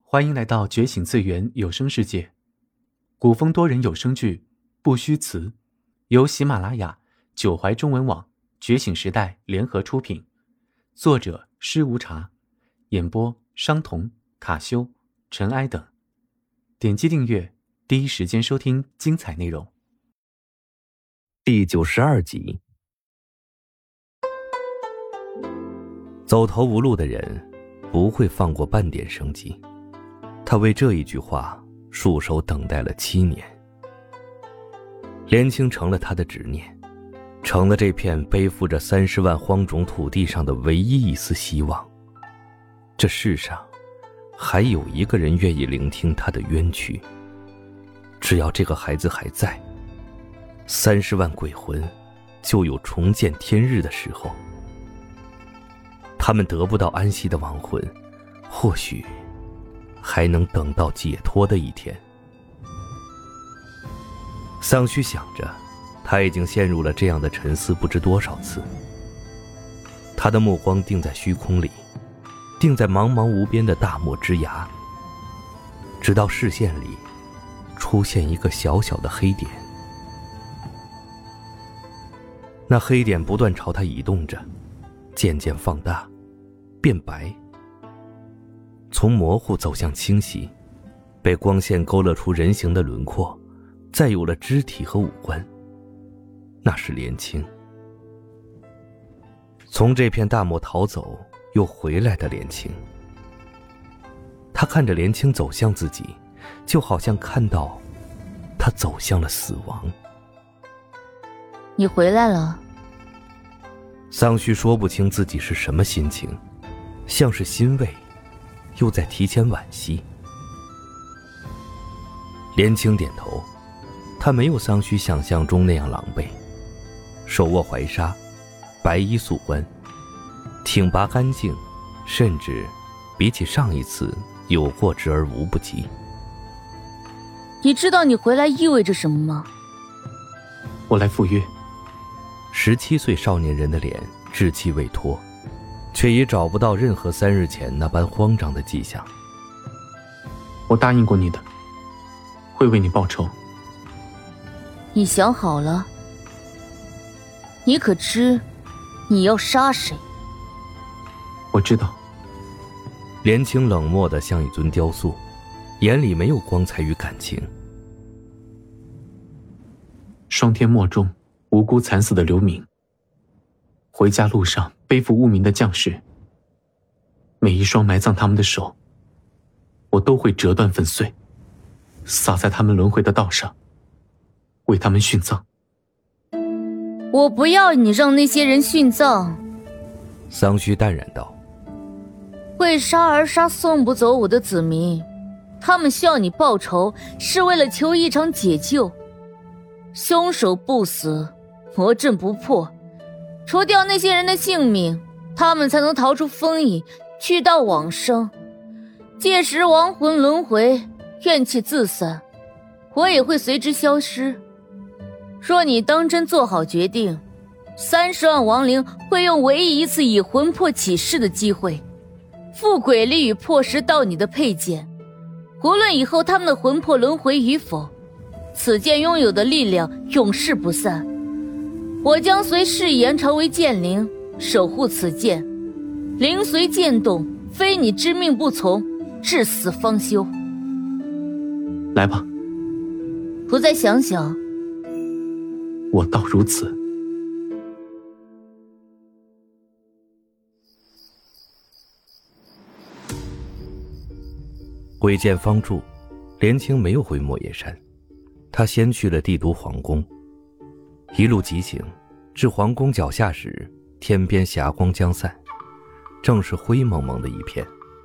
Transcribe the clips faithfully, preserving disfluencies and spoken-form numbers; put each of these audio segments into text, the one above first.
欢迎来到觉醒次元有声世界，古风多人有声剧《不虚词》，由喜马拉雅、九怀中文网、觉醒时代联合出品，作者施无茶，演播商童、卡修、尘埃等。点击订阅，第一时间收听精彩内容。 第九十二集。走投无路的人不会放过半点生机，他为这一句话束手等待了七年。连青成了他的执念，成了这片背负着三十万荒种土地上的唯一一丝希望。这世上还有一个人愿意聆听他的冤屈，只要这个孩子还在，三十万鬼魂就有重见天日的时候。他们得不到安息的亡魂，或许还能等到解脱的一天。桑须想着，他已经陷入了这样的沉思不知多少次。他的目光定在虚空里，定在茫茫无边的大漠之崖，直到视线里出现一个小小的黑点。那黑点不断朝他移动着，渐渐放大，变白，从模糊走向清晰，被光线勾勒出人形的轮廓，再有了肢体和五官。那是连青，从这片大漠逃走又回来的连青。他看着连青走向自己，就好像看到他走向了死亡。 你回来了。 桑须说不清自己是什么心情，像是欣慰，又在提前惋惜。连青点头，他没有桑须想象中那样狼狈，手握怀纱，白衣素冠，挺拔干净，甚至比起上一次有过之而无不及。 你知道你回来意味着什么吗？ 我来赴约。 十七岁少年人的脸稚气未脱，却已找不到任何三日前那般慌张的迹象。 我答应过你的，会为你报仇。 你想好了？你可知你要杀谁？ 我知道。 连青冷漠得像一尊雕塑，眼里没有光彩与感情。 霜天漠中无辜惨死的流民，回家路上背负污名的将士，每一双埋葬他们的手，我都会折断粉碎，撒在他们轮回的道上，为他们殉葬。 我不要你让那些人殉葬。 桑须淡然道， 为杀而杀送不走我的子民，他们向你报仇是为了求一场解救。凶手不死，魔阵不破，除掉那些人的性命，他们才能逃出封印，去到往生。届时亡魂轮回，怨气自散，我也会随之消失。若你当真做好决定，三十万亡灵会用唯一一次以魂魄起誓的机会，附鬼力与破石到你的佩剑。无论以后他们的魂魄轮回与否，此剑拥有的力量永世不散。我将随誓言成为剑灵，守护此剑，灵随剑动，非你之命不从，至死方休。 来吧。 不再想想。 我道如此。 鬼剑方住，连青没有回莫叶山，他先去了帝都皇宫。一路疾行，至皇宫脚下时，天边霞光将散，正是灰蒙蒙的一片。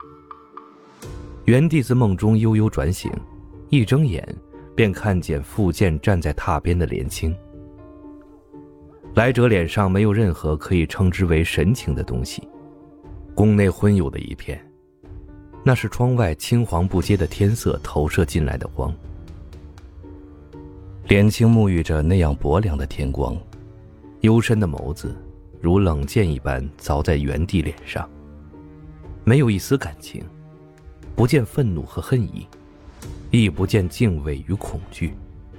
元帝自梦中悠悠转醒，一睁眼便看见复剑站在榻边的连青。来者脸上没有任何可以称之为神情的东西，宫内昏有的一片，那是窗外青黄不接的天色投射进来的光。连青沐浴着那样薄凉的天光，幽深的眸子如冷箭一般凿在元帝脸上，没有一丝感情，不不见愤怒和恨意，亦不见敬畏与恐惧。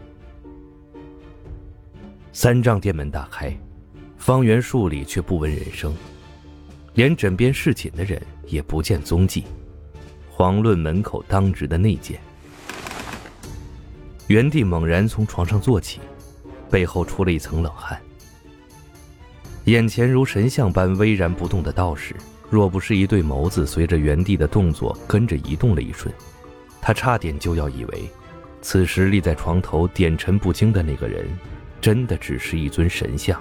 三丈殿门大开，方圆数里却不闻人声，连枕边侍寝的人也不见踪迹。遑论门口当值的内监。元帝猛然从床上坐起，背后出了一层冷汗。眼前如神像般巍然不动的道士，若不是一对眸子随着元帝的动作跟着移动了一瞬，他差点就要以为此时立在床头点尘不惊的那个人真的只是一尊神像。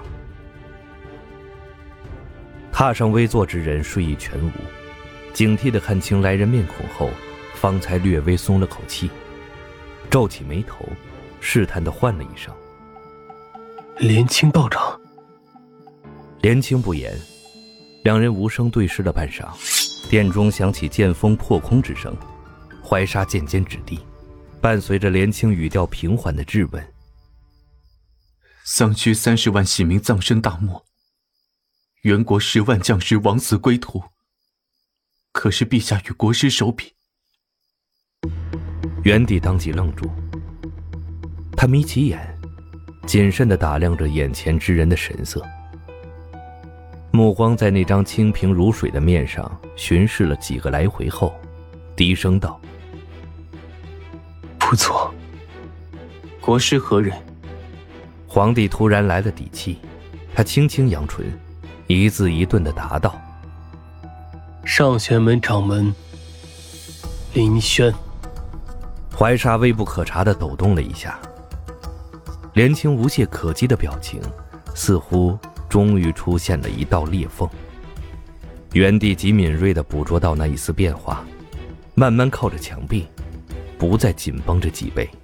踏上微坐之人睡意全无，警惕地看清来人面孔后，方才略微松了口气，皱起眉头，试探地唤了一声：“ 莲清道长。” 莲清不言，两人无声对视了半晌，殿中响起剑锋破空之声，怀沙渐渐止地，伴随着莲清语调平缓的质问：“ 丧区三十万喜民葬身大漠，元国十万将士枉死归途，可是陛下与国师手笔？” 元帝当即愣住，他眯起眼，谨慎地打量着眼前之人的神色，目光在那张清平如水的面上巡视了几个来回后，低声道：“ 不错。” 国师何人？ 皇帝突然来了底气，他轻轻扬唇，一字一顿地答道：“ 上玄门掌门林轩。” 怀沙微不可察地抖动了一下，莲清无懈可击的表情似乎终于出现了一道裂缝。元帝极敏锐地捕捉到那一丝变化，慢慢靠着墙壁，不再紧绷着脊背。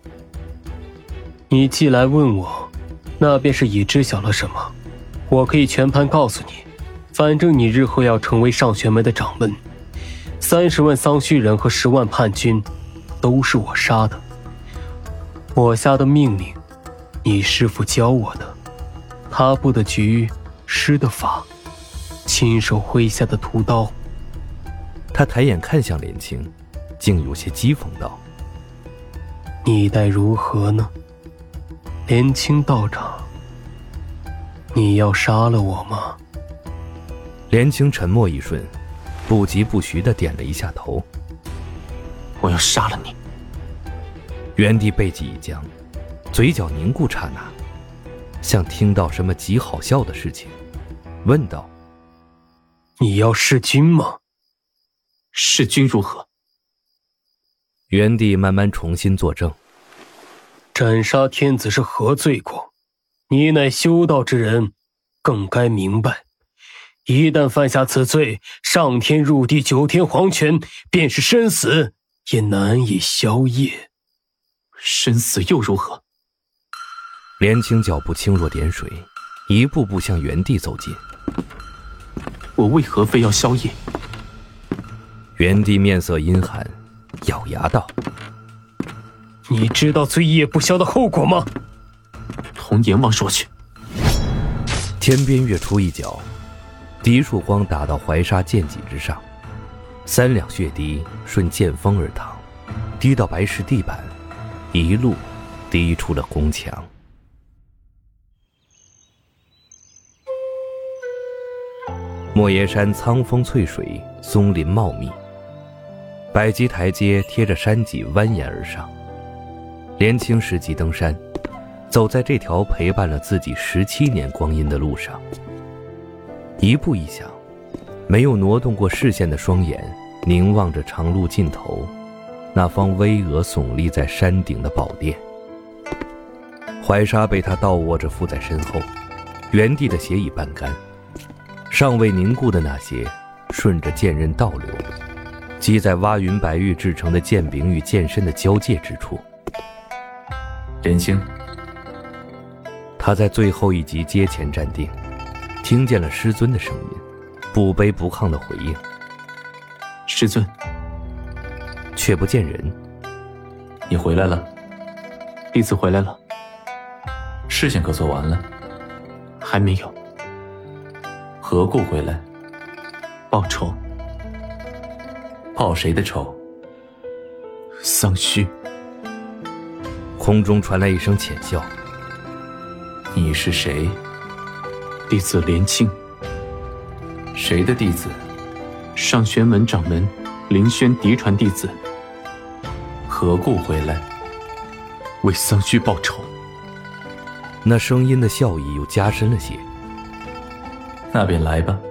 “你既来问我，那便是已知晓了什么。我可以全盘告诉你，反正你日后要成为上玄门的掌门，三十万桑须人和十万叛军都是我杀的。我下的命令，你师父教我的，他布的局，施的法，亲手挥下的屠刀。” 他抬眼看向莲清，竟有些讥讽道：“ 你待如何呢？莲清道长，你要杀了我吗？” 莲清沉默一瞬，不疾不徐地点了一下头：“ 我要杀了你。” 元帝背脊一僵，嘴角凝固刹那，像听到什么极好笑的事情，问道：“ 你要弑君吗？”“ 弑君如何？” 元帝慢慢重新作证：“ 斩杀天子是何罪过？你乃修道之人，更该明白，一旦犯下此罪，上天入地九天黄泉，便是生死也难以消业。”“ 生死又如何？” 莲清脚步轻若点水，一步步向元帝走近。 “我为何非要消业？” 元帝面色阴寒，咬牙道：“ 你知道罪业不消的后果吗？”“ 同阎王说去。” 天边跃出一脚，滴束光打到怀沙剑脊之上，三两血滴顺剑锋而淌，滴到白石地板，一路滴出了宫墙。莫邪山苍风翠水，松林茂密，百级台阶贴着山脊蜿蜒而上。莲清拾级登山，走在这条陪伴了自己十七年光阴的路上，一步一想，没有挪动过视线的双眼凝望着长路尽头那方巍峨耸立在山顶的宝殿。怀沙被他倒卧着附在身后，原地的血已半干，尚未凝固的那些顺着剑刃倒流，积在挖云白玉制成的剑柄与剑身的交界之处。 莲清， 他在最后一级阶前站定，听见了师尊的声音，不卑不亢的回应：“ 师尊。” 却不见人。 “你回来了，弟子回来了。事情可做完了？”“还没有。”“何故回来？”“报仇。”“报谁的仇？” 桑须。 空中传来一声浅笑。 你是谁？ 弟子连庆。 谁的弟子？ 上玄门掌门凌轩嫡传弟子。 何故回来？ 为桑须报仇。 那声音的笑意又加深了些。 那便来吧。